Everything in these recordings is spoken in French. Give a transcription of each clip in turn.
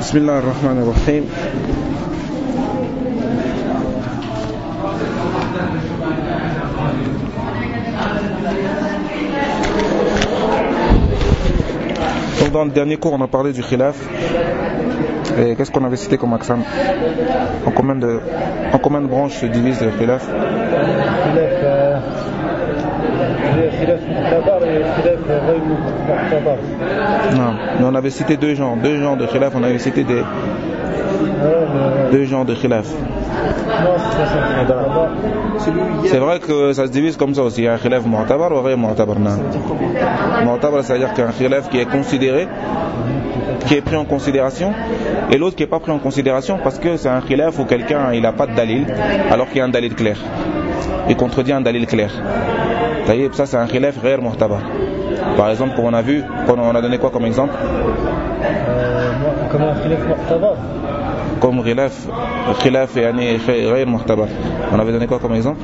Bismillah ar-Rahman ar-Rahim. Donc dans le dernier cours on a parlé du khilaf. Et qu'est-ce qu'on avait cité comme axe? En combien de branches se divise le khilaf? Non, mais on avait cité deux genres de khilaf. On avait cité deux genres de khilaf. C'est vrai que ça se divise comme ça aussi. Il y a un khilaf mu'tabar ou ghayr mu'tabar. Mu'tabar, c'est-à-dire qu'il y a un khilaf qui est considéré, qui est pris en considération, et l'autre qui n'est pas pris en considération parce que c'est un khilaf où quelqu'un il n'a pas de dalil alors qu'il y a un dalil clair. Il contredit un dalil clair. Ça c'est un khilaf ghayr mu'tabar. Par exemple, comme on a vu, on a donné quoi comme exemple? Comme un khilaf mu'tabar. Comme khilaf yani ghayr mu'tabar. On avait donné quoi comme exemple?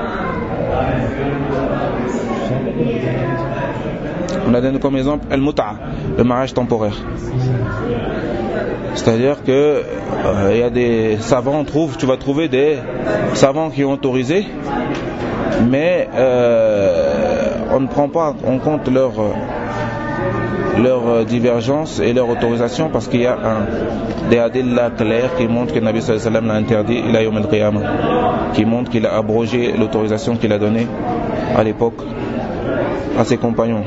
On a donné comme exemple al-mut'a, le mariage temporaire. C'est-à-dire que il y a des savants, tu vas trouver des savants qui ont autorisé, mais on ne prend pas en compte leur divergence et leur autorisation parce qu'il y a des adillah clairs qui montrent que le Nabi sallallahu alayhi wa sallam l'a interdit ila yawm al-qiyamah, qui montrent qu'il a abrogé l'autorisation qu'il a donnée à l'époque à ses compagnons.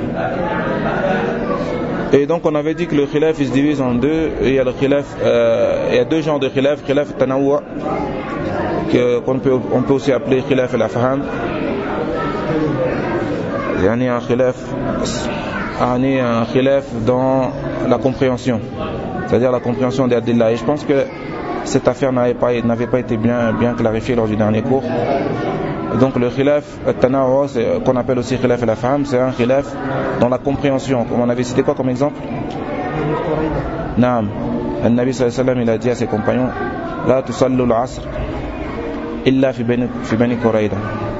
Et donc on avait dit que le khilaf il se divise en deux. Il y a deux genres de khilaf tanawwa, qu'on peut aussi appeler khilaf al-afham, yani un khilaf dans la compréhension, c'est-à-dire la compréhension des adillah. Et je pense que cette affaire n'avait pas été bien clarifiée lors du dernier cours. Donc le khilaf al-tanawwa, qu'on appelle aussi khilaf al-afham, c'est un khilaf dans la compréhension. Comme on avait cité quoi comme exemple? Naam, le Nabi sallallahu alayhi wa sallam il a dit à ses compagnons: la tusallu al-asr illa fi bani Qurayda.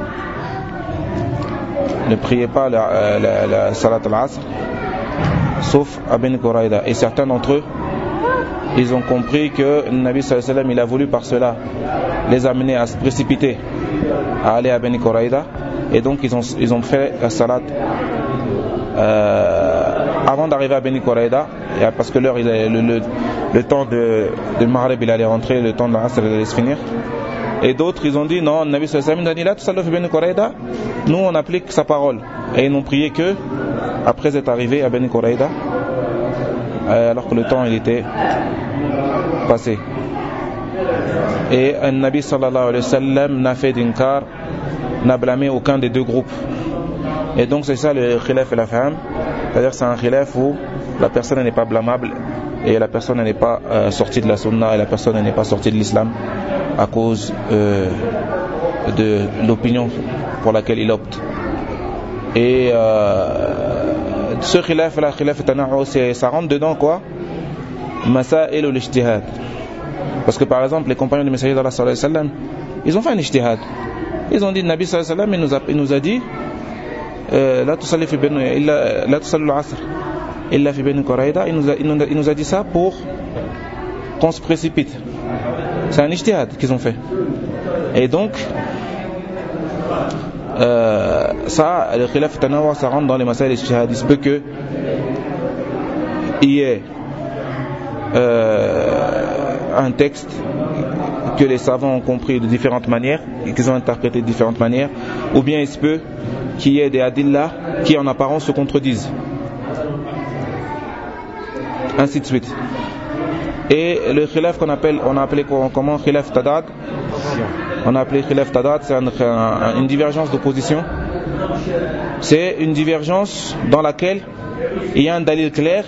Ne priez pas la salat al-asr sauf à Bani Qurayda. Et certains d'entre eux ils ont compris que le Nabi sallallahu alayhi wa sallam il a voulu par cela les amener à se précipiter à aller à Bani Qurayda, et donc ils ont fait la salat avant d'arriver à Bani Qurayda, parce que l'heure le temps de Maghrib il allait rentrer, le temps de l'Asr il allait se finir. Et d'autres ils ont dit non, le Nabi sallallahu alayhi wa sallam a dit là tout ça Bani Qurayda, nous on applique sa parole, et ils n'ont prié que après être arrivés à Bani Qurayda, alors que le temps il était passé. Et un Nabi sallallahu alayhi wa sallam n'a fait d'inkar, n'a blâmé aucun des deux groupes. Et donc c'est ça le khilaf et la faham, c'est-à-dire c'est un khilaf où la personne n'est pas blâmable et la personne n'est pas sortie de la sunna et la personne n'est pas sortie de l'islam à cause de l'opinion pour laquelle il opte. Et ce khilaf, la khilaf tana'u, ça rentre dedans quoi? Masail ou l'ijtihad. Parce que par exemple les compagnons du messager d'Allah sallallahu alayhi wa sallam ils ont fait un ijtihad. Ils ont dit, le Nabi sallallahu alayhi wa sallam il nous a dit la tusalli al-asr illa fi bani Qurayda. Il nous a dit ça pour qu'on se précipite. C'est un ijtihad qu'ils ont fait. Et donc ça, le khilaf tanawwa, ça rentre dans les masail ijtihad. Il se peut que il y ait un texte que les savants ont compris de différentes manières et qu'ils ont interprété de différentes manières, ou bien il se peut qu'il y ait des adillah qui en apparence se contredisent, ainsi de suite. Et le khilaf on a appelé comment? Khilaf tadad. On a appelé khilaf tadad, c'est une divergence d'opposition. C'est une divergence dans laquelle il y a un dalil clair,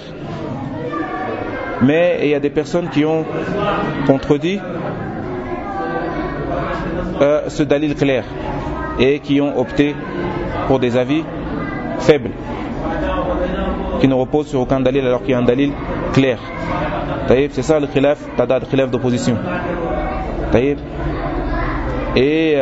mais il y a des personnes qui ont contredit ce dalil clair et qui ont opté pour des avis faibles qui ne reposent sur aucun dalil alors qu'il y a un dalil clair. C'est ça le khilaf tadad, khilaf d'opposition. Et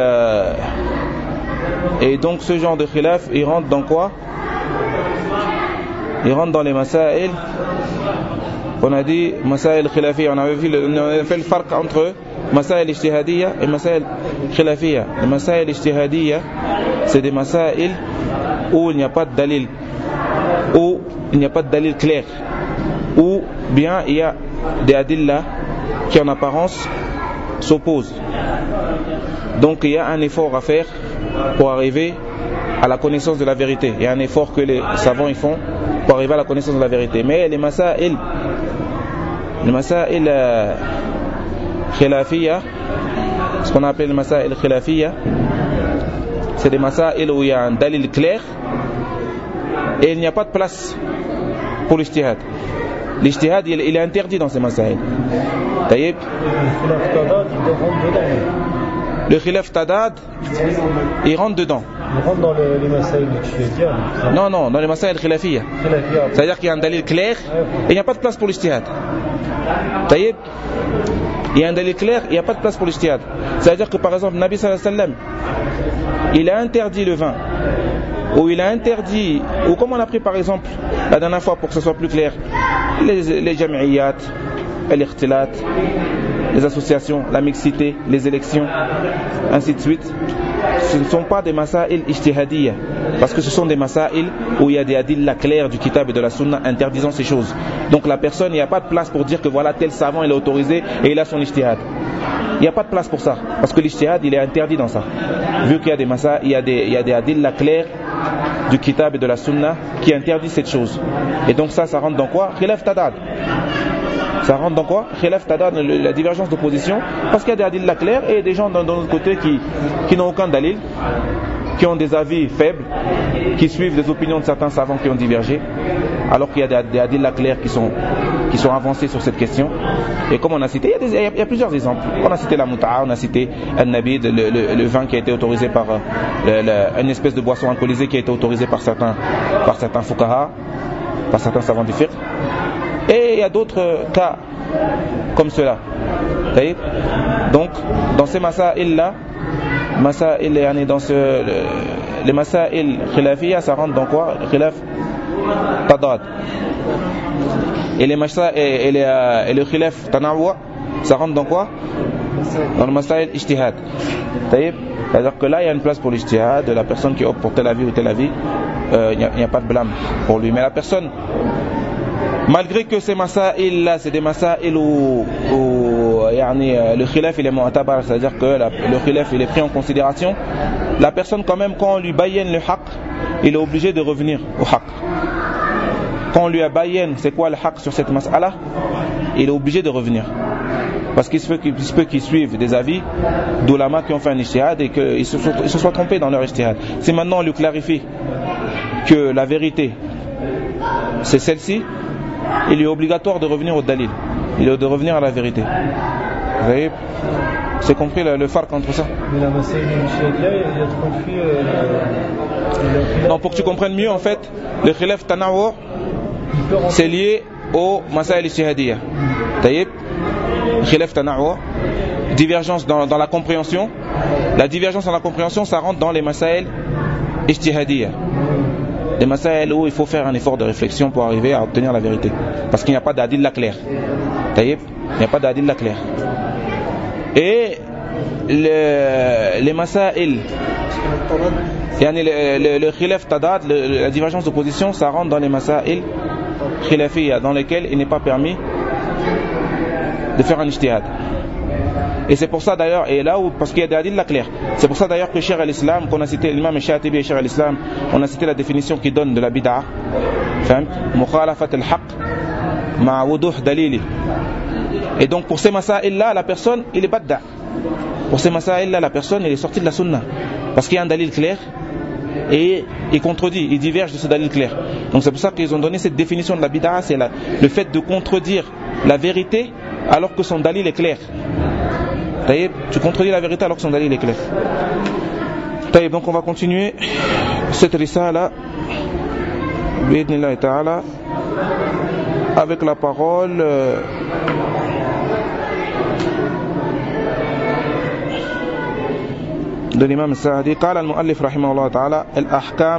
donc ce genre de khilaf il rentre dans quoi? Il rentre dans les masail on a dit Masail Khilafiyya, on avait fait le farq entre Masail Ijtihadiyya et Masail Khilafiyya. Les Masail Ijtihadiyya, c'est des Masail où il n'y a pas de dalil, où il n'y a pas de dalil clair, ou bien il y a des adillas qui en apparence s'opposent. Donc il y a un effort à faire pour arriver à la connaissance de la vérité. Il y a un effort que les savants ils font pour arriver à la connaissance de la vérité. Mais les masail khilafiyya, ce qu'on appelle les masail khilafiyya, c'est des masail où il y a un dalil clair et il n'y a pas de place pour l'ijtihad. L'ijtihad il est interdit dans ces masail. Taïb. Le khilaf tadad, il rentre dedans. Il rentre dans les masail ijtihadiyya. Non, dans les masail khilafiyya. C'est-à-dire qu'il y a un dalil clair et il n'y a pas de place pour l'ijtihad. Taïb. Il y a un dalil clair, il n'y a pas de place pour l'ijtihad. C'est-à-dire que par exemple, Nabi sallallahu alayhi wa sallam, il a interdit le vin, ou il a interdit, ou comme on a pris par exemple la dernière fois pour que ce soit plus clair, les jam'iyat, l'ikhtilat, les associations, la mixité, les élections, ainsi de suite. Ce ne sont pas des masail ijtihadiyya, parce que ce sont des masail où il y a des adillas clairs du kitab et de la sunna interdisant ces choses. Donc la personne, il n'y a pas de place pour dire que voilà tel savant il est autorisé et il a son ijtihad. Il n'y a pas de place pour ça, parce que l'ijtihad il est interdit dans ça. Vu qu'il y a des masail, il y a des adillas clairs du kitab et de la sunna qui interdisent cette chose. Et donc ça rentre dans quoi? Khilaf tadad. Ça rentre dans quoi? Khilaf tadad, la divergence d'opposition, parce qu'il y a des adillas clairs et des gens d'un autre côté qui n'ont aucun dalil, qui ont des avis faibles, qui suivent les opinions de certains savants qui ont divergé, alors qu'il y a des adillas clairs qui sont avancés sur cette question. Et comme on a cité, il y a plusieurs exemples. On a cité la muta'a, on a cité al-nabid, le vin qui a été autorisé par une espèce de boisson alcoolisée qui a été autorisée par certains fuqaha, par certains savants du fiqh. Et il y a d'autres cas comme cela. Donc, dans ces masail-là, les masail khilafiyya, ça rentre dans quoi? Khilaf tadad. Et le khilaf tanawwa, ça rentre dans quoi? Dans le masail ijtihad. C'est-à-dire que là, il y a une place pour l'ijtihad de la personne qui opte pour tel avis ou tel avis. Il n'y a pas de blâme pour lui. Mais la personne, malgré que ces masail-là, c'est des masail où le khilaf il est mu'tabar, c'est-à-dire que le khilaf il est pris en considération, la personne quand même, quand on lui bayyane le haqq, il est obligé de revenir au haqq. Quand on lui a bayyane c'est quoi le haqq sur cette mas'ala, il est obligé de revenir. Parce qu'il se peut qu'ils suivent des avis d'ulama qui ont fait un ijtihad et qu'ils se soient trompés dans leur ijtihad. Si maintenant on lui clarifie que la vérité c'est celle-ci, il est obligatoire de revenir au dalil, il est de revenir à la vérité. Vous voyez, c'est compris le farq entre ça. Mais la masail ijtihadiyya, il a compris non, pour que tu comprennes mieux, en fait, le khilaf tanawwu c'est lié au masail ijtihadiyya. Taïb, khilaf tanawwu, divergence dans la compréhension. La divergence dans la compréhension, ça rentre dans les masail ijtihadiyya. Les masail où il faut faire un effort de réflexion pour arriver à obtenir la vérité, parce qu'il n'y a pas d'adilla clair. Taïb, il n'y a pas d'adilla clair. Et les masail, le khilaf tadad, la divergence d'opposition, ça rentre dans les masail khilafiyya, dans lesquels il n'est pas permis de faire un ijtihad. Et c'est pour ça d'ailleurs, et là où, parce qu'il y a des adillas clairs, c'est pour ça d'ailleurs que Cheikh al-Islam, qu'on a cité l'imam Shatibi et Cheikh al-Islam, on a cité la définition qui donne de la bid'a, mukhalafat al-haqq ma wuduh dalili. Et donc pour ces masail-là, la personne, il est badda. Pour ces masail-là, la personne, il est sorti de la sunna, parce qu'il y a un dalil clair et il contredit, il diverge de ce dalil clair. Donc c'est pour ça qu'ils ont donné cette définition de la bid'a, c'est le fait de contredire la vérité alors que son dalil est clair. Taïb, tu contredis la vérité alors que son dalil est clair. Taïb, donc on va continuer cette risala bi'idhnillahi ta'ala avec la parole de l'imam al-Sa'di. قال المؤلف رحمه الله تعالى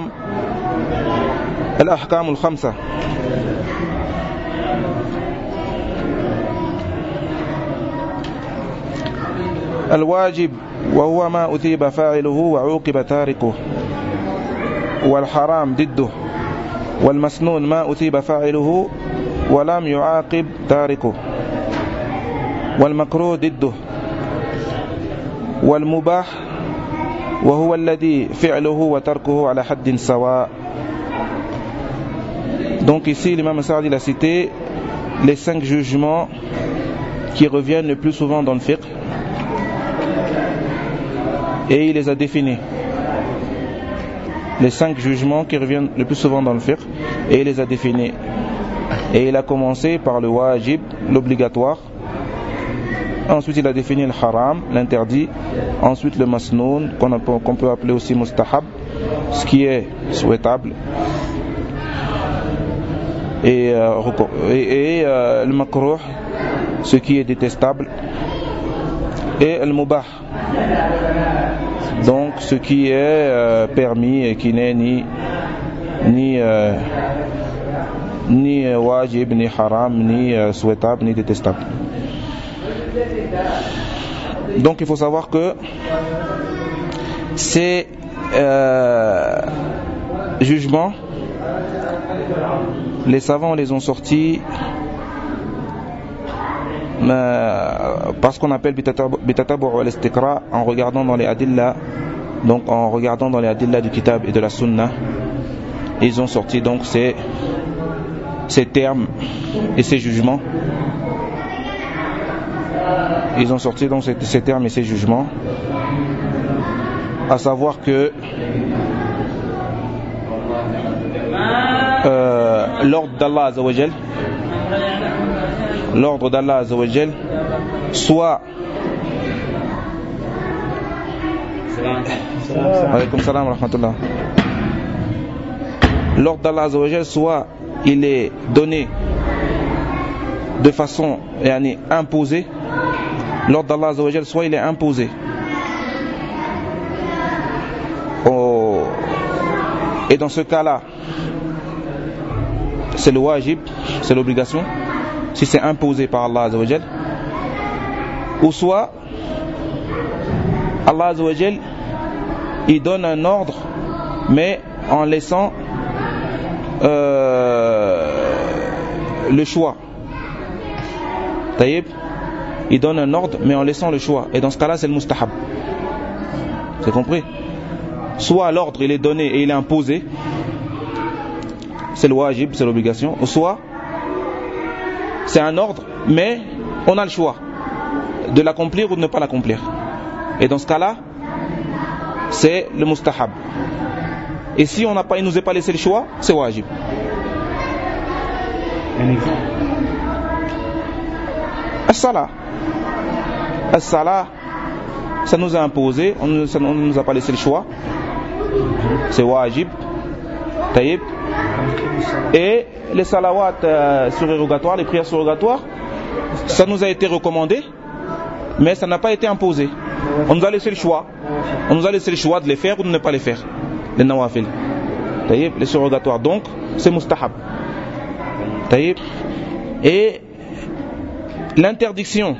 الأحكام الخمسة. الواجب وهو ما أثيب فاعله وعوقب تاركه والحرام ضده والمسنون ما أثيب فاعله ولم يعاقب تاركه والمكروه ضده والمباح وهو الذي فعله وتركه على حد سواء. Donc ici l'imam Sa'di a cité les 5 jugements qui reviennent le plus souvent dans le fiqh et il les a définis. Les 5 jugements qui reviennent le plus souvent dans le fiqh et il les a définis. Et il a commencé par le wajib, l'obligatoire. Ensuite il a défini le haram, l'interdit. Ensuite le masnoun, qu'on peut appeler aussi mustahab, ce qui est souhaitable. Et le makruh, ce qui est détestable. Et le mubah, donc ce qui est permis et qui n'est ni wajib, ni haram, ni souhaitable, ni détestable. Donc il faut savoir que ces jugements, les savants les ont sortis parce qu'on appelle bitatabu' al-istiqra, en regardant dans les adilla, donc en regardant dans les adilla du kitab et de la sunna, ils ont sorti donc ces termes et ces jugements. Ils ont sorti donc ces termes et ces jugements, à savoir que l'ordre d'Allah Azza wa Jal, soit alaykoum salam wa rahmatullah, l'ordre d'Allah Azza wa Jal, soit il est donné de façon imposée. L'ordre d'Allah Azza wa Jal, soit il est imposé et dans ce cas-là c'est le wajib, c'est l'obligation, si c'est imposé par Allah Azza wa Jal. Ou soit Allah Azza wa Jal, il donne un ordre mais en laissant le choix. Taïb, il donne un ordre mais en laissant le choix, et dans ce cas-là c'est le mustahab. C'est compris? Soit l'ordre il est donné et il est imposé, c'est le wajib, c'est l'obligation. Ou soit c'est un ordre mais on a le choix de l'accomplir ou de ne pas l'accomplir, et dans ce cas-là c'est le mustahab. Et si il nous est pas laissé le choix, c'est wajib. Un exemple. As-salah, ça nous a imposé, ça ne nous a pas laissé le choix, c'est wajib. Taïb. Et les salawats surérogatoires, les prières surérogatoires, ça nous a été recommandé mais ça n'a pas été imposé. On nous a laissé le choix de les faire ou de ne pas les faire, les nawafil. Taïb, les surérogatoires, donc c'est mustahab. Taïb. Et l'interdiction,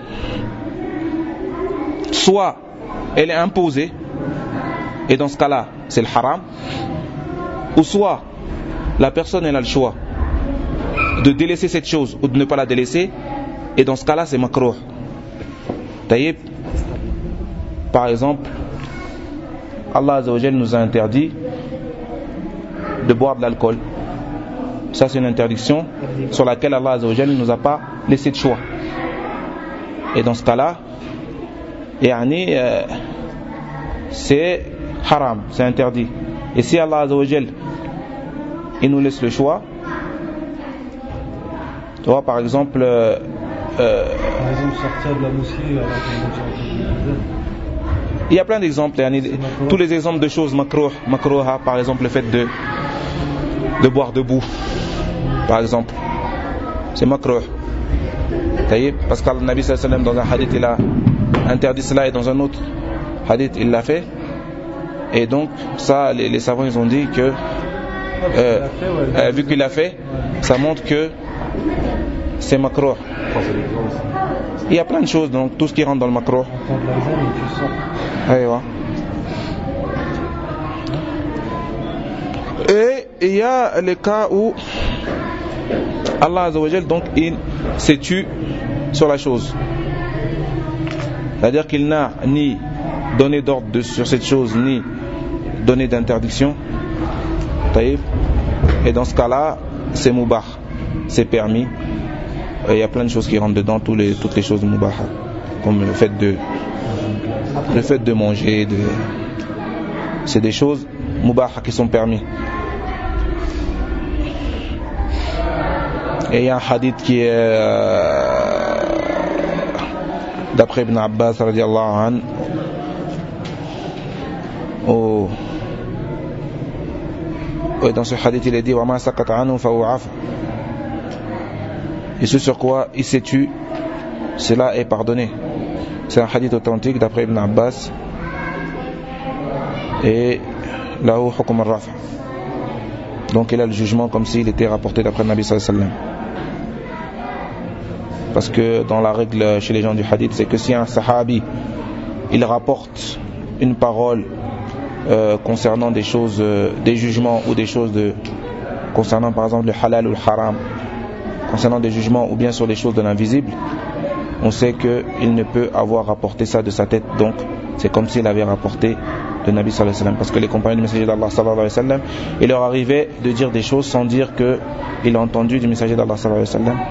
soit elle est imposée et dans ce cas-là c'est le haram, ou soit la personne elle a le choix de délaisser cette chose ou de ne pas la délaisser, et dans ce cas-là c'est makruh. Taïb. Par exemple, Allah Azza wa Jal nous a interdit de boire de l'alcool. Ça c'est une interdiction sur laquelle Allah Azza wa Jal ne nous a pas laissé de choix, et dans ce cas-là c'est haram, c'est interdit. Et si Allah Azza wa Jal il nous laisse le choix, tu vois, par exemple sortir de la mosquée il y a plein d'exemples, tous les exemples de choses makruha, par exemple le fait de boire debout, par exemple, c'est makruh. Parce que le Nabi sallallahu alayhi wa sallam dans un hadith il a interdit cela, et dans un autre hadith il l'a fait, et donc ça les savants ils ont dit que vu qu'il l'a fait, ça montre que c'est makruh. Il y a plein de choses, donc tout ce qui rentre dans le makruh. Entendre l'azan et tu sens. Aïwa. Et il y a les cas où Allah Azza wa Jal, donc il s'est tu sur la chose. C'est-à-dire qu'il n'a ni donné d'ordre sur cette chose, ni donné d'interdiction. Et dans ce cas-là, c'est mubah, c'est permis. Et il y a plein de choses qui rentrent dedans, toutes les choses mubah, comme le fait de manger, c'est des choses mubah qui sont permis. Et il y a un hadith qui est d'après Ibn Abbas radiallahu anhu, dans ce hadith il est dit وَمَا سَقَطَ عَنْهُ فَهُوَ عَفْوٌ. Et ce sur quoi il s'est tu, cela est pardonné. C'est un hadith authentique d'après Ibn Abbas, et lahu hukm al-raf', donc il a le jugement comme s'il était rapporté d'après le Nabi sallallahu alayhi wa sallam. Parce que dans la règle chez les gens du hadith, c'est que si un sahabi il rapporte une parole concernant des choses, des jugements ou des choses concernant par exemple le halal ou le haram, concernant des jugements ou bien sur les choses de l'invisible, on sait qu'il ne peut avoir rapporté ça de sa tête, donc c'est comme s'il avait rapporté le Nabi sallallahu alayhi wa sallam. Parce que les compagnons du messager d'Allah sallallahu alayhi wa sallam, il leur arrivait de dire des choses sans dire qu'il a entendu du messager d'Allah sallallahu alayhi wa sallam.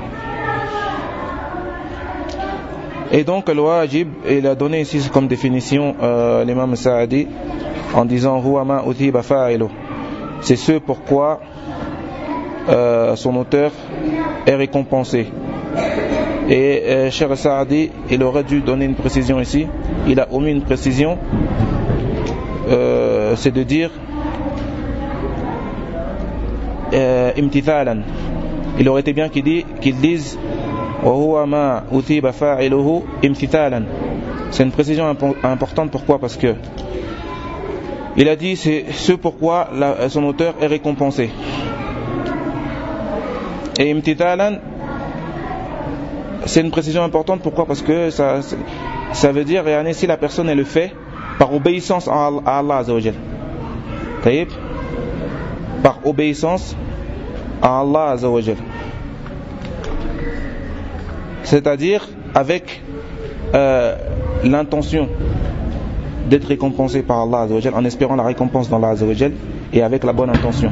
Et donc le wajib, il a donné ici comme définition l'imam Sa'adi en disant huwa ma uthiba fa'ilu, c'est ce pourquoi son auteur est récompensé. Et Cheikh Sa'adi, il aurait dû donner une précision ici, il a omis une précision, c'est de dire imtithalan. Il aurait été bien qu'il dise وَهُوَ مَا أُثِيبَ فَاعِلُهُ إِمْتِثَالًا. C'est une précision importante. Pourquoi? Parce que il a dit c'est ce pourquoi son auteur est récompensé. Et imtithalan, c'est une précision importante. Pourquoi? Parce que ça veut dire si la personne elle le fait par obéissance à Allah Azza wa Jal, par obéissance à Allah Azza wa Jal, c'est-à-dire avec l'intention d'être récompensé par Allah Azza wa Jal, en espérant la récompense d'Allah Azza wa Jal, et avec la bonne intention.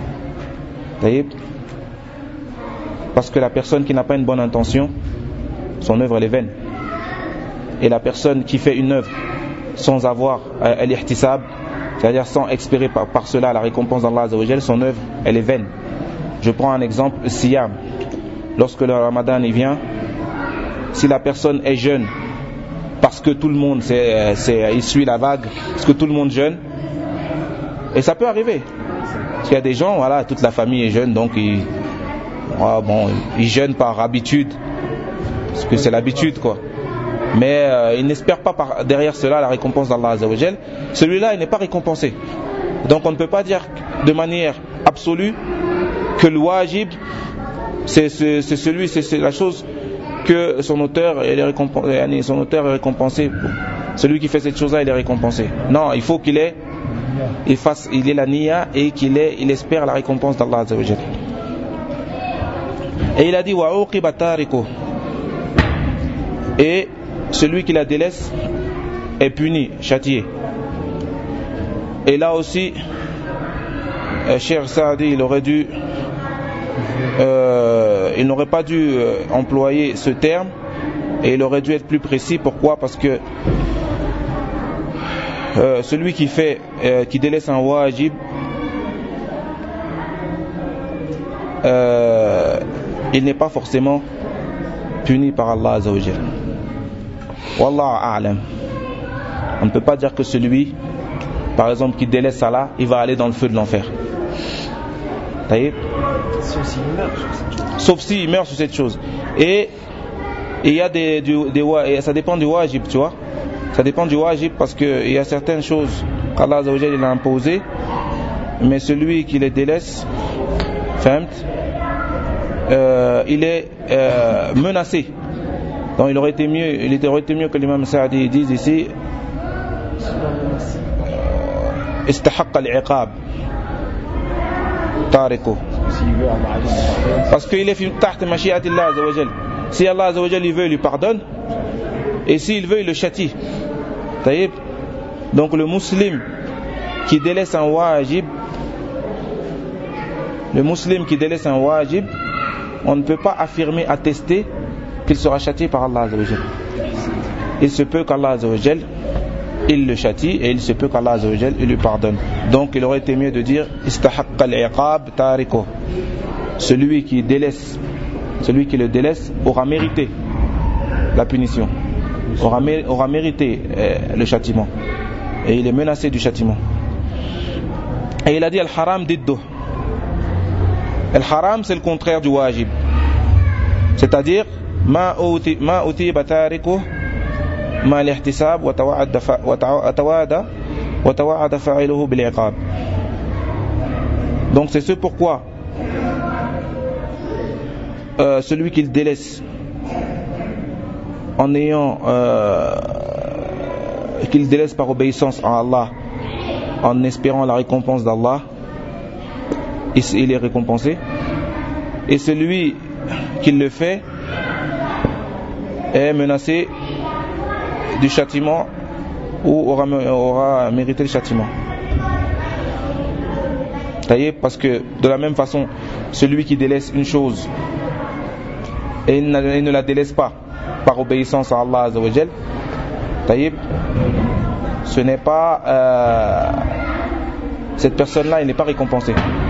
Parce que la personne qui n'a pas une bonne intention, son œuvre elle est vaine. Et la personne qui fait une œuvre sans avoir al-ihtisab, c'est-à-dire sans espérer par cela la récompense d'Allah Azza wa Jal, son œuvre elle est vaine. Je prends un exemple, le siyam. Lorsque le Ramadan il vient, si la personne est jeune parce que tout le monde il suit la vague, parce que tout le monde jeûne, et ça peut arriver, parce qu'il y a des gens, voilà, toute la famille est jeune, donc ils jeûnent par habitude, parce que c'est l'habitude quoi, mais ils n'espèrent pas derrière cela la récompense d'Allah Azza wa Jal. Celui-là il n'est pas récompensé. Donc on ne peut pas dire de manière absolue que le wajib c'est la chose que son auteur est récompensé. Celui qui fait cette chose-là, il est récompensé. Non, il faut qu'il ait la niya et il espère la récompense d'Allah Azza wa Jal. Et il a dit wa uqiba tariku, et celui qui la délaisse est puni, châtié. Et là aussi, Cheikh Saadi, il n'aurait pas dû employer ce terme, et il aurait dû être plus précis. Pourquoi? Parce que celui qui délaisse un wajib, il n'est pas forcément puni par Allah Azza wa Jal. Wallahu a'lam. On ne peut pas dire que celui, par exemple, qui délaisse Salah, il va aller dans le feu de l'enfer. Sauf s'il meurt sur cette chose. Et il y a ça dépend du wajib, tu vois. Ça dépend du wajib, parce qu'il y a certaines choses qu'Allah Azza wa Jal il a imposées, mais celui qui les délaisse, il est menacé. Donc il aurait été mieux que l'imam Saadi dise ici istahaqqa al-iqab tariku, parce qu'il est fi taht mashi'ati Allah azza wa jal. Si Allah azza wa jal il veut, il lui pardonne, et s'il veut, il le châtie. Taïb. Donc le musulman qui délaisse un wajib, on ne peut pas affirmer, attester qu'il sera châtié par Allah azza wa jal. Il se peut qu'Allah azza wa jal il le châtie, et il se peut qu'Allah azza wa jal il lui pardonne. Donc il aurait été mieux de dire istahaqqa al-iqab tariko. Celui qui le délaisse aura mérité la punition, aura mérité le châtiment, et il est menacé du châtiment. Et il a dit al-haram diddu. Al-haram c'est le contraire du wajib, c'est-à-dire ma utiba tariku ma al-ihtisab wa tawa'ada fa'iluhu bil-iqab. Donc c'est ce pourquoi celui qui le délaisse en ayant qu'il délaisse par obéissance à Allah, en espérant la récompense d'Allah, il est récompensé. Et celui qui le fait est menacé du châtiment, ou aura mérité le châtiment. Parce que de la même façon, celui qui délaisse une chose et il ne la délaisse pas par obéissance à Allah azza wa jal, ce n'est pas cette personne-là, il n'est pas récompensé.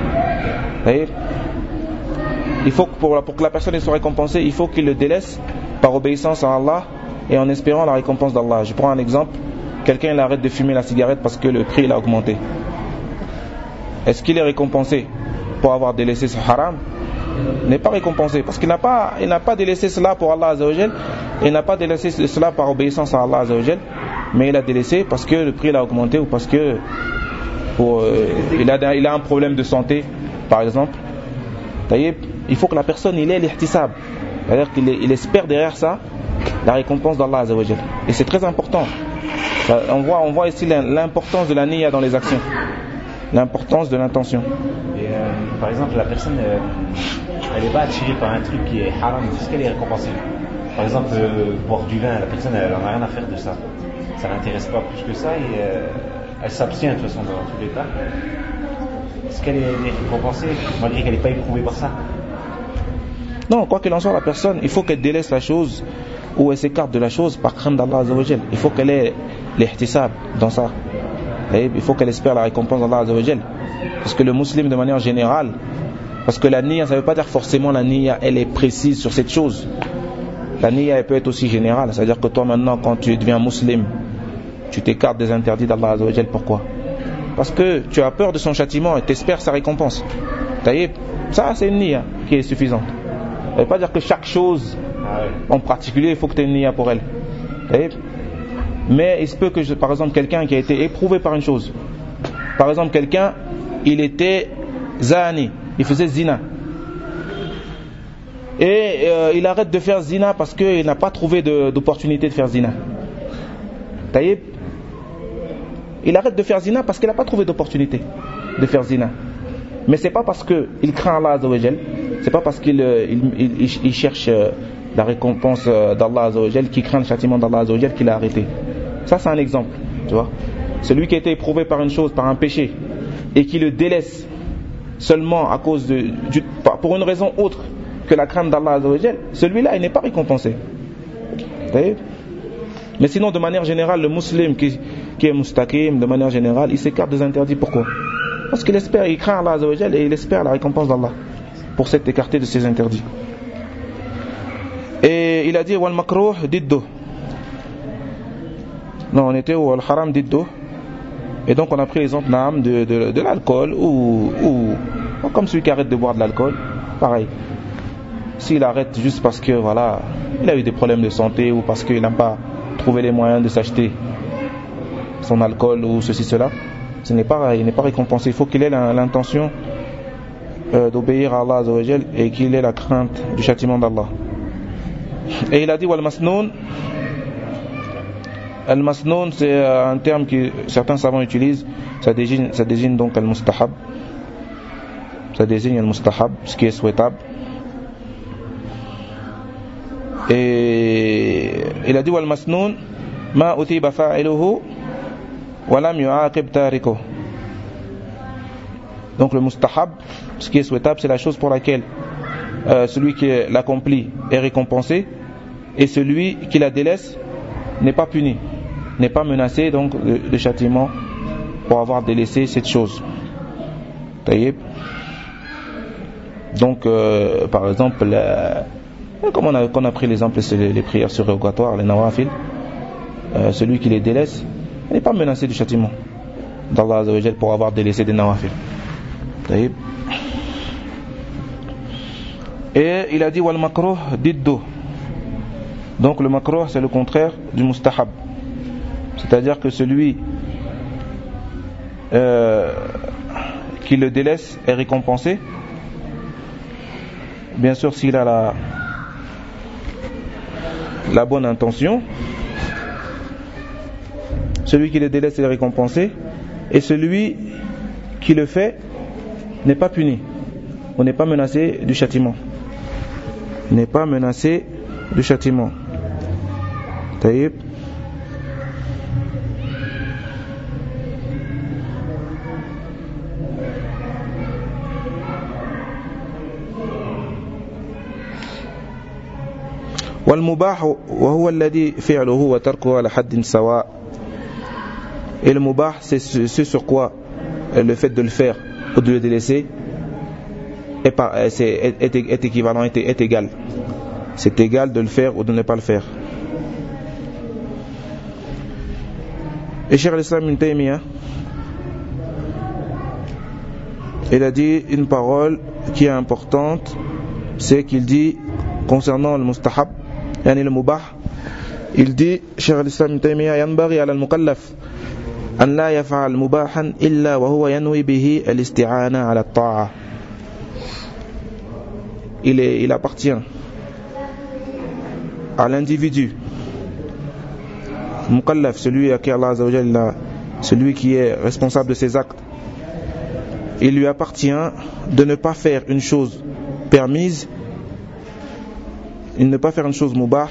Il faut que pour que la personne soit récompensée, il faut qu'il le délaisse par obéissance à Allah et en espérant la récompense d'Allah. Je prends un exemple. Quelqu'un il arrête de fumer la cigarette parce que le prix il a augmenté. Est-ce qu'il est récompensé pour avoir délaissé ce haram? Il n'est pas récompensé parce qu'il n'a pas délaissé cela pour Allah azza wa jal, il n'a pas délaissé cela par obéissance à Allah azza wa jal, mais il a délaissé parce que le prix il a augmenté, ou parce que il a un problème de santé par exemple. Il faut que la personne il ait l'ihtisab, c'est-à-dire qu'il espère derrière ça la récompense d'Allah azza wa jal. Et c'est très important. On voit ici l'importance de la niyya dans les actions, l'importance de l'intention. Et par exemple, la personne elle n'est pas attirée par un truc qui est haram, est-ce qu'elle est récompensée? Par exemple, boire du vin, la personne elle n'en a rien à faire de ça, ça l'intéresse pas plus que ça, et elle s'abstient de toute façon dans tous les cas. Est-ce qu'elle est récompensée malgré qu'elle n'est pas éprouvée par ça? Non, quoi qu'il en soit, la personne, il faut qu'elle délaisse la chose, ou elle s'écarte de la chose par crainte d'Allah azza wa jal. Il faut qu'elle ait l'ihtisab dans ça. Il faut qu'elle espère la récompense d'Allah azza wa jal. Parce que le musulman de manière générale, parce que la niyya, ça ne veut pas dire forcément la niyya elle est précise sur cette chose. La niyya elle peut être aussi générale, c'est-à-dire que toi maintenant quand tu deviens musulman, tu t'écartes des interdits d'Allah azza wa jal. Pourquoi? Parce que tu as peur de son châtiment et tu espères sa récompense. Ça c'est une niyya qui est suffisante. Ça ne veut pas dire que chaque chose en particulier il faut que tu aies une niyya pour elle. Mais il se peut que par exemple quelqu'un qui a été éprouvé par une chose, par exemple quelqu'un il était zani, il faisait zina, et il arrête de faire zina parce qu'il n'a pas trouvé d'opportunité de faire zina. Il arrête de faire zina parce qu'il n'a pas trouvé d'opportunité de faire zina. Mais c'est pas parce qu'il craint Allah azza wa jal, c'est pas parce qu'il cherche la récompense d'Allah azza wa jal, qu'il craint le châtiment d'Allah azza wa jal, qu'il a arrêté. Ça c'est un exemple, tu vois. Celui qui a été éprouvé par une chose, par un péché, et qui le délaisse seulement à cause pour une raison autre que la crainte d'Allah azza wa jal, celui-là il n'est pas récompensé. Mais sinon de manière générale, le musulman qui est mustaqim, de manière générale, il s'écarte des interdits. Pourquoi? Parce qu'il espère, il craint Allah azza wa jal, et il espère la récompense d'Allah pour s'être écarté de ces interdits. Et il a dit wal makruh diddu. Non, on était au al haram diddu. Et donc on a pris l'exemple de l'alcool, ou comme celui qui arrête de boire de l'alcool, pareil. S'il arrête juste parce que voilà, il a eu des problèmes de santé, ou parce qu'il n'a pas trouvé les moyens de s'acheter son alcool ou ceci cela, il n'est pas récompensé. Il faut qu'il ait l'intention d'obéir à Allah Azza wa Jal et qu'il ait la crainte du châtiment d'Allah. Et il a dit wal masnoun. Al-masnoun, c'est un terme que certains savants utilisent. Ça désigne donc al-mustahab. Ça désigne al-mustahab, ce qui est souhaitable. Et il a dit wal masnoun ma utiba fa'iluhu wa lam yu'aqib tarikuhu. Donc le mustahab, ce qui est souhaitable, c'est la chose pour laquelle celui qui l'accomplit est récompensé et celui qui la délaisse n'est pas puni, n'est pas menacé donc de châtiment pour avoir délaissé cette chose. Taïb. Donc par exemple comme on a pris l'exemple, c'est les prières surrogatoires, les nawafil, celui qui les délaisse n'est pas menacé du châtiment d'Allah Azza wa Jal pour avoir délaissé des nawafil. Taïb. Et il a dit wal makruh diddu. Donc le makruh c'est le contraire du mustahab. C'est-à-dire que celui qui le délaisse est récompensé. Bien sûr s'il a la bonne intention. Celui qui le délaisse est récompensé. Et celui qui le fait n'est pas puni. On n'est pas menacé du châtiment. N'est pas menacé du châtiment. Taïb. والمباح وهو الذي فعله وتركه على حد سواء. Et le mubah, c'est ce sur quoi le fait de le faire ou de le délaisser est équivalent, est égal. C'est égal de le faire ou de ne pas le faire. Et Cheikh al-Islam Ibn Taymiyyah, il a dit une parole qui est importante, c'est qu'il dit concernant le mustahab, yani le mubah, il dit Cheikh al-Islam Ibn Taymiyyah yanbaghi ala al-mukallaf an la yaf'al mubahan illa wa huwa yanwi bihi al-isti'ana ala at-ta'a. Il appartient à l'individu mukallaf, celui à qui Allah Azza wa Jalla, celui qui est responsable de ses actes, il lui appartient de ne pas faire une chose permise, il ne pas faire une chose mubah,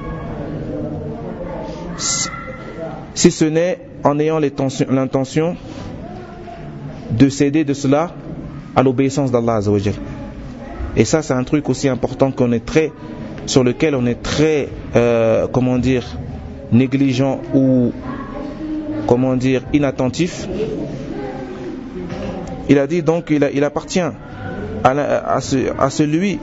si ce n'est en ayant l'intention de céder de cela à l'obéissance d'Allah Azza wa Jalla. Et ça c'est un truc aussi important sur lequel on est très négligent ou inattentif. Il a dit donc il appartient à celui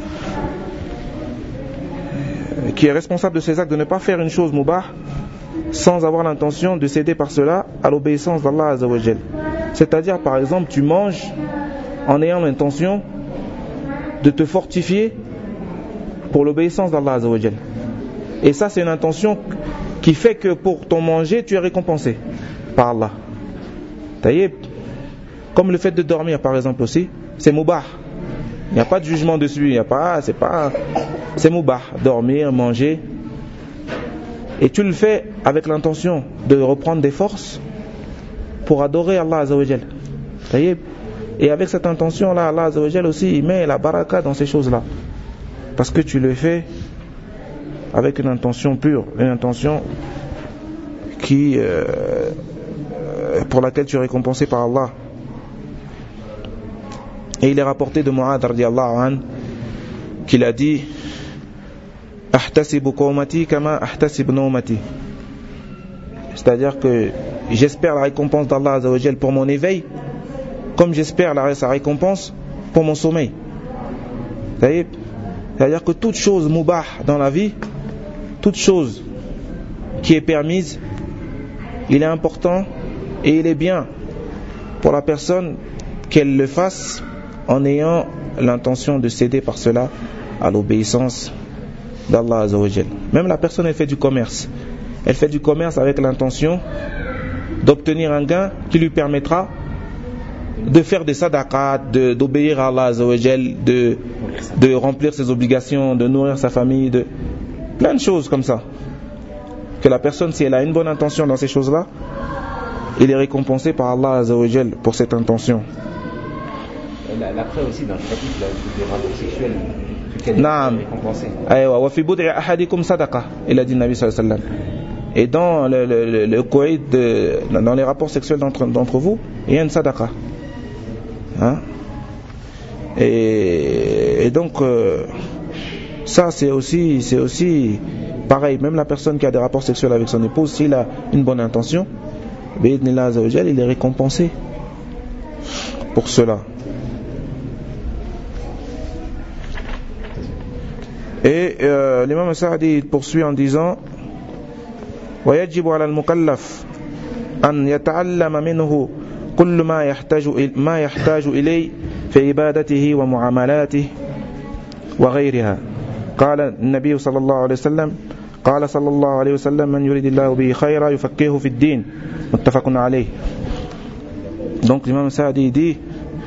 qui est responsable de ses actes de ne pas faire une chose mubah sans avoir l'intention de céder par cela à l'obéissance d'Allah Azza wa Jal. C'est-à-dire par exemple tu manges en ayant l'intention de te fortifier pour l'obéissance d'Allah Azza wa Jal. Et ça c'est une intention qui fait que pour ton manger tu es récompensé par Allah. Taïb. Comme le fait de dormir par exemple aussi, c'est mubah. Il n'y a pas de jugement dessus, c'est mubah, dormir, manger. Et tu le fais avec l'intention de reprendre des forces pour adorer Allah Azza wa Jal. Taïb. Et avec cette intention-là, Allah Azza wa Jal aussi, il met la baraka dans ces choses-là. Parce que tu le fais avec une intention pure, une intention pour laquelle tu es récompensé par Allah. Et il est rapporté de Mu'adh radiyallahu anhu qu'il a dit ahtasibu qawmati kama ahtasibu nawmati, c'est-à-dire que j'espère la récompense d'Allah Azza wa Jal pour mon éveil comme j'espère sa récompense pour mon sommeil. C'est-à-dire que toute chose mubah dans la vie, toute chose qui est permise, il est important et il est bien pour la personne qu'elle le fasse en ayant l'intention de céder par cela à l'obéissance d'Allah Azza wa Jal. Même la personne, elle fait du commerce. Elle fait du commerce avec l'intention d'obtenir un gain qui lui permettra de faire des sadaqat, d'obéir à Allah Azza wa Jal, de remplir ses obligations, de nourrir sa famille, de plein de choses comme ça. Que la personne, si elle a une bonne intention dans ces choses-là, il est récompensé par Allah Azza wa Jal pour cette intention. La preuve aussi dans le chapitre des rapports sexuels, qu'elle est récompensée. Wa fi bud'i ahadikum sadaqa, il a dit le Nabi sallallahu alayhi wa sallam. Et dans le coït, dans les rapports sexuels d'entre vous, il y a une sadaqa. Hein? Et donc, ça c'est aussi pareil. Même la personne qui a des rapports sexuels avec son épouse, s'il a une bonne intention, bi'idhnillah azza wa jal, il est récompensé pour cela. Et l'imam Sa'di poursuit en disant ويجب على المكلف أن يتعلم منه كل ما يحتاج إليه في عبادته ومعاملاته وغيرها. قال النبي صلى الله عليه وسلم قال صلى الله عليه وسلم من يريد الله به خيرا يفقهه في الدين متفق عليه. Donc l'imam Sa'di dit,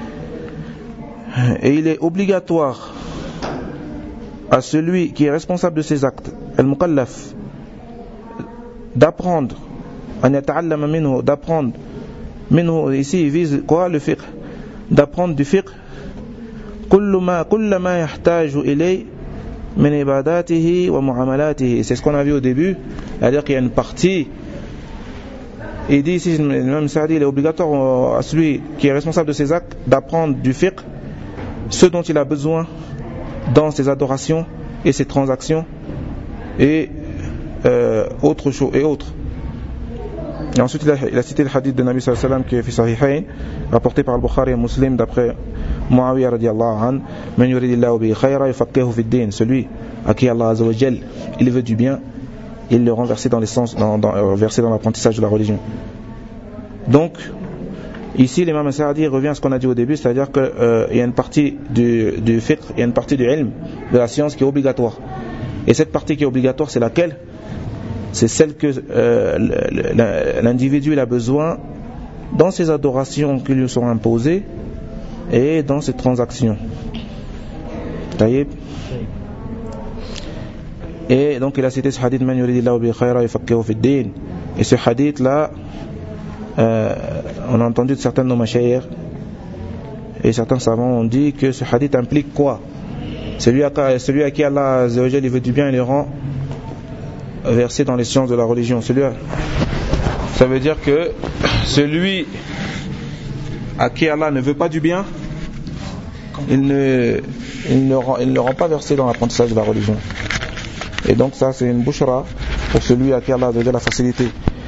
et il est obligatoire à celui qui est responsable de ses actes, al-mukallaf, d'apprendre, d'apprendre minhu, ici il vise quoi? Le fiqh, d'apprendre du fiqh, كل ما يحتاج إليه من عباداته ومعاملاته. C'est ce qu'on a vu au début, c'est-à-dire qu'il y a une partie, il dit ici, même Saadi, il est obligatoire à celui qui est responsable de ses actes d'apprendre du fiqh ce dont il a besoin dans ses adorations et ses transactions et autres choses et autres. Et ensuite il a cité le hadith de Nabi sallallahu alayhi wa sallam qui est fi sahihayn, rapporté par Al-Bukhari et Muslim d'après Muawiyah radiyallahu anhu, man yuridillahu bihi khayra yufaqihuhu fi ad-din, celui à qui Allah azza wa jal il veut du bien, il le rend versé dans versé dans l'apprentissage de la religion. Donc ici l'imam Sa'di revient à ce qu'on a dit au début, c'est-à-dire qu'il y a une partie du fiqh, il y a une partie du ilm, de la science qui est obligatoire. Et cette partie qui est obligatoire, c'est laquelle? C'est celle que l'individu a besoin dans ses adorations qui lui sont imposées et dans ses transactions. Taïb. Et donc il a cité ce hadith man yuridillahu bihi khayra yufaqihuhu fi ad-din. Et ce hadith là, on a entendu de certains de nos mashayikh et certains savants ont dit que ce hadith implique quoi? Celui à qui Allah azza wa jalla il veut du bien, il le rend versé dans les sciences de la religion. Ça veut dire que celui à qui Allah ne veut pas du bien, il ne rend pas versé dans l'apprentissage de la religion. Et donc ça c'est une bouchra pour celui à qui Allah a facilité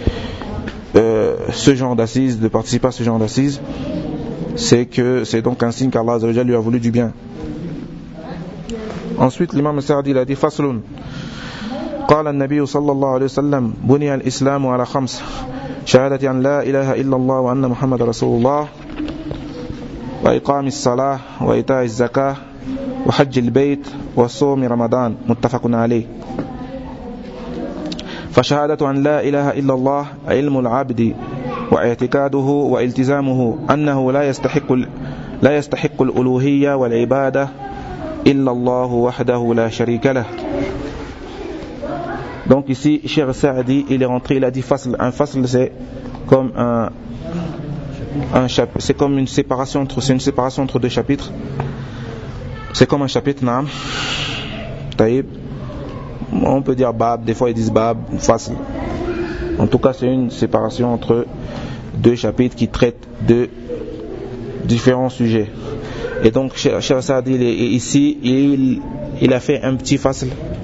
ce genre d'assises, de participer à ce genre d'assises. C'est donc un signe qu'Allah lui a voulu du bien. Ensuite l'imam Sa'di a dit faslun قال النبي صلى الله عليه وسلم بني الإسلام على 5 شهادة أن لا إله إلا الله وأن محمد رسول الله وإقام الصلاة وإيتاء الزكاة وحج البيت وصوم رمضان متفق عليه. فشهادة أن لا إله إلا الله علم العبد واعتقاده والتزامه أنه لا يستحق الألوهية والعبادة إلا الله وحده لا شريك له. Donc ici, Cheikh Sa'di, il est rentré, il a dit fasl. Un fasl, c'est comme c'est comme une séparation entre deux chapitres. C'est comme un chapitre, naam. Taïb. On peut dire bab, des fois ils disent bab, fasl. En tout cas, c'est une séparation entre deux chapitres qui traitent de différents sujets. Et donc, Cheikh Sa'di, ici, il a fait un petit fasl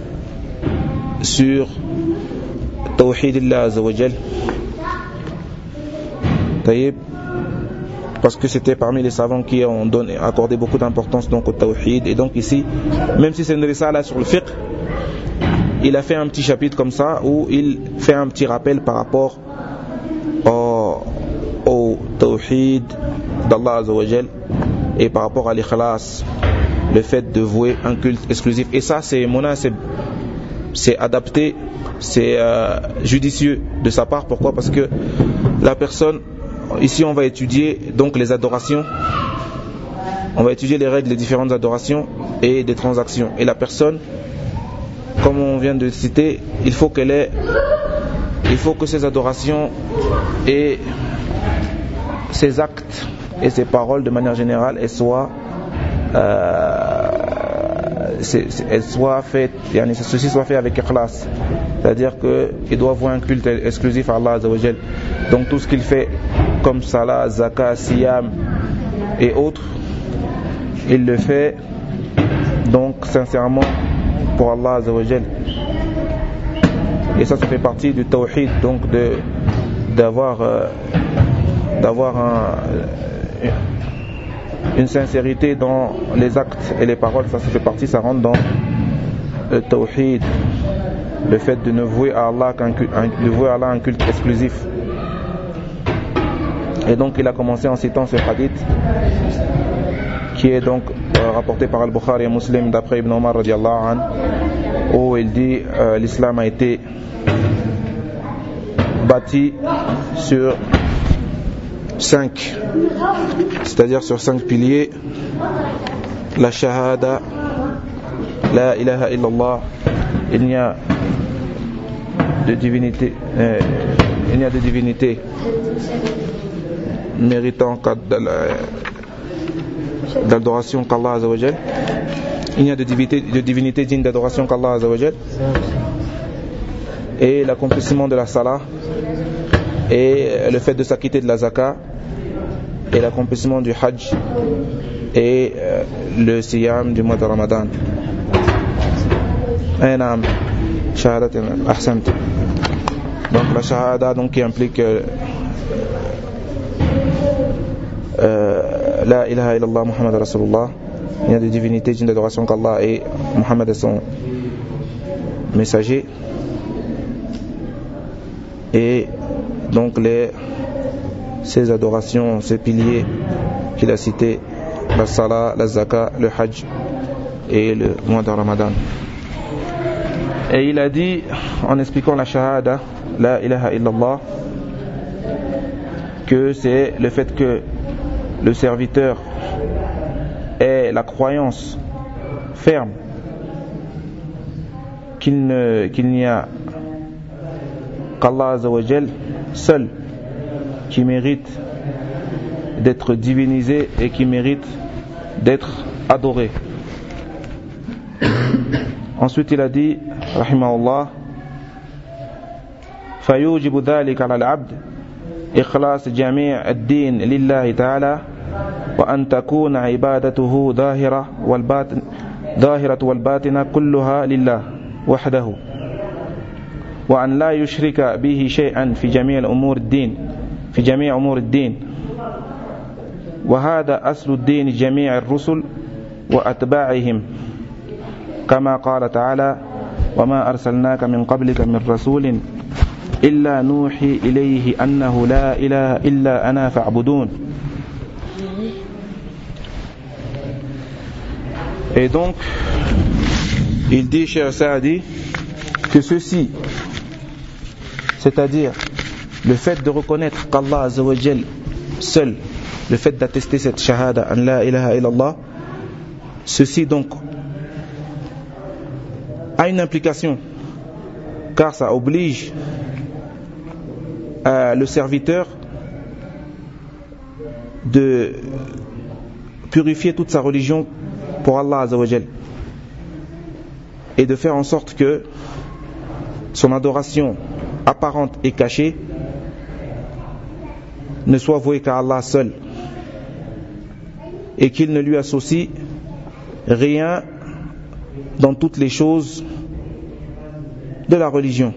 sur Tawhid Allah Azza wa Jal. Taïb, parce que c'était parmi les savants qui ont accordé beaucoup d'importance donc au Tawhid. Et donc ici, même si c'est une risala sur le fiqh, il a fait un petit chapitre comme ça où il fait un petit rappel par rapport au Tawhid d'Allah Azza wa Jal et par rapport à l'ikhlas, le fait de vouer un culte exclusif. Et ça c'est munasib, c'est adapté, c'est judicieux de sa part. Pourquoi? Parce que la personne, ici on va étudier donc les adorations. On va étudier les règles des différentes adorations et des transactions. Et la personne, comme on vient de citer, il faut que ces adorations et ces actes et ces paroles de manière générale elles soient faites, ceci soit fait avec ikhlas, c'est-à-dire qu'il doit avoir un culte exclusif à Allah Azza wa Jal. Donc tout ce qu'il fait comme salat, zakat, siyam et autres, il le fait donc sincèrement pour Allah Azza wa Jal. Et ça fait partie du tawhid, donc d'avoir une sincérité dans les actes et les paroles. Ça fait partie, ça rentre dans le tawhid, le fait de ne vouer à Allah un culte exclusif. Et donc il a commencé en citant ce hadith qui est donc rapporté par Al-Bukhari et Muslim d'après Ibn Omar radiyallahu anhu, où il dit l'islam a été bâti sur 5, c'est-à-dire sur 5 piliers: la shahada, la ilaha illallah, il n'y a de divinité méritant d'adoration qu'Allah Azza wa Jal, il n'y a de divinité digne d'adoration qu'Allah Azza wa Jal, et l'accomplissement de la salat, et le fait de s'acquitter de la zakat, et l'accomplissement du hajj, et le siyam du mois de Ramadan. Donc la shahada, donc, qui implique la ilaha illallah Muhammad Rasulullah, il y a des divinités dignes d'adoration qu'Allah, et Muhammad est son messager. Et donc ces adorations, ces piliers qu'il a cités, la salat, la zakat, le hajj et le mois de Ramadan. Et il a dit, en expliquant la shahada, la ilaha illallah, que c'est le fait que le serviteur ait la croyance ferme qu'il n'y a qu'Allah Azza wa Jal seul qui mérite d'être divinisé et qui mérite d'être adoré. Ensuite il a dit rahimahullah, فيوجب ذلك على العبد إخلاص جميع الدين لله تعالى وأن تكون عبادته ظاهرة والباطنة كلها لله وحده وأن لا يشرك به شيئا في جميع أمور الدين وهذا أصل الدين جميع الرسل وأتباعهم كما قال تعالى وما أرسلناك من قبلك من رسول إلا نوحي إليه أنه لا إله إلا أنا فاعبدون. Et donc il dit, Cheikh Saadi, que ceci, c'est-à-dire le fait de reconnaître qu'Allah Azza wa Jal seul, le fait d'attester cette shahada an la ilaha illallah, ceci donc a une implication, car ça oblige le serviteur de purifier toute sa religion pour Allah Azza wa Jal et de faire en sorte que son adoration apparente et cachée ne soit vouée qu'à Allah seul et qu'il ne lui associe rien dans toutes les choses de la religion.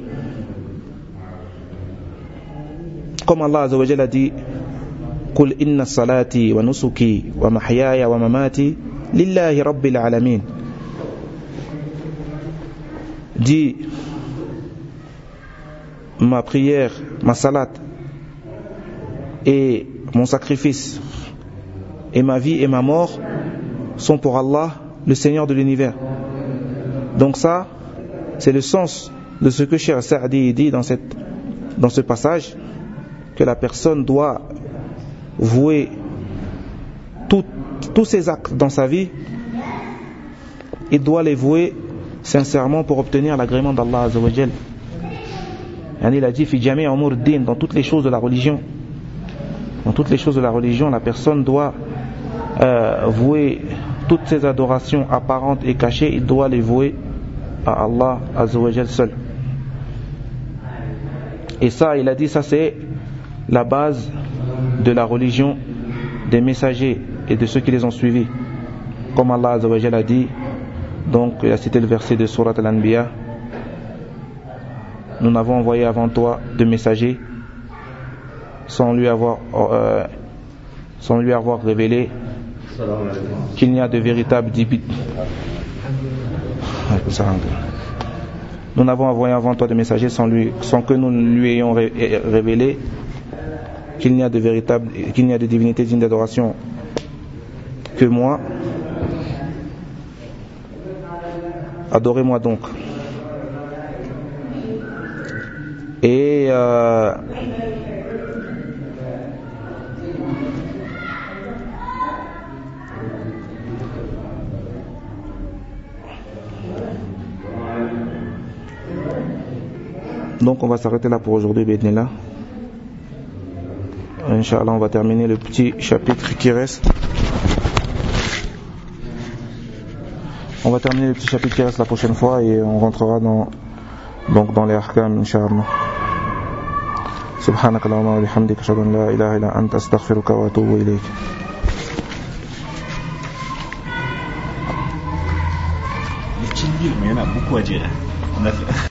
Comme Allah Azza wa Jalla a dit, Qul inna salati wa nusuki wa mahyaya wa mamati lillahi rabbil alamin. Dit, ma prière, ma salat et mon sacrifice et ma vie et ma mort sont pour Allah, le Seigneur de l'univers. Donc ça, c'est le sens de ce que Cheikh Saadi dit dans ce passage, que la personne doit vouer tous ses actes dans sa vie, il doit les vouer sincèrement pour obtenir l'agrément d'Allah Azza wa Jal. Il a dit fi jami' umur din, dans toutes les choses de la religion. Dans toutes les choses de la religion, la personne doit vouer toutes ses adorations apparentes et cachées, il doit les vouer à Allah Azza wa Jal seul. Et ça, il a dit, ça c'est la base de la religion des messagers et de ceux qui les ont suivis. Comme Allah Azza wa Jal a dit, donc il a cité le verset de Surat Al-Anbiya, nous n'avons envoyé avant toi de messagers sans lui avoir révélé qu'il n'y a de véritable Nous n'avons envoyé avant toi de messagers sans que nous lui ayons révélé qu'il n'y a de divinité digne d'adoration que moi. Adorez-moi donc. Et donc on va s'arrêter là pour aujourd'hui, B'idhnillah. Inch'Allah, on va terminer le petit chapitre qui reste. On va terminer le petit chapitre qui reste la prochaine fois et on rentrera dans les ahkam, Inch'Allah. Subhanak Allahumma wa bihamdika, ashhadu an la ilaha illa anta, astaghfiruka wa atubu ilayk. Les petits livres, mais il y en a beaucoup à dire.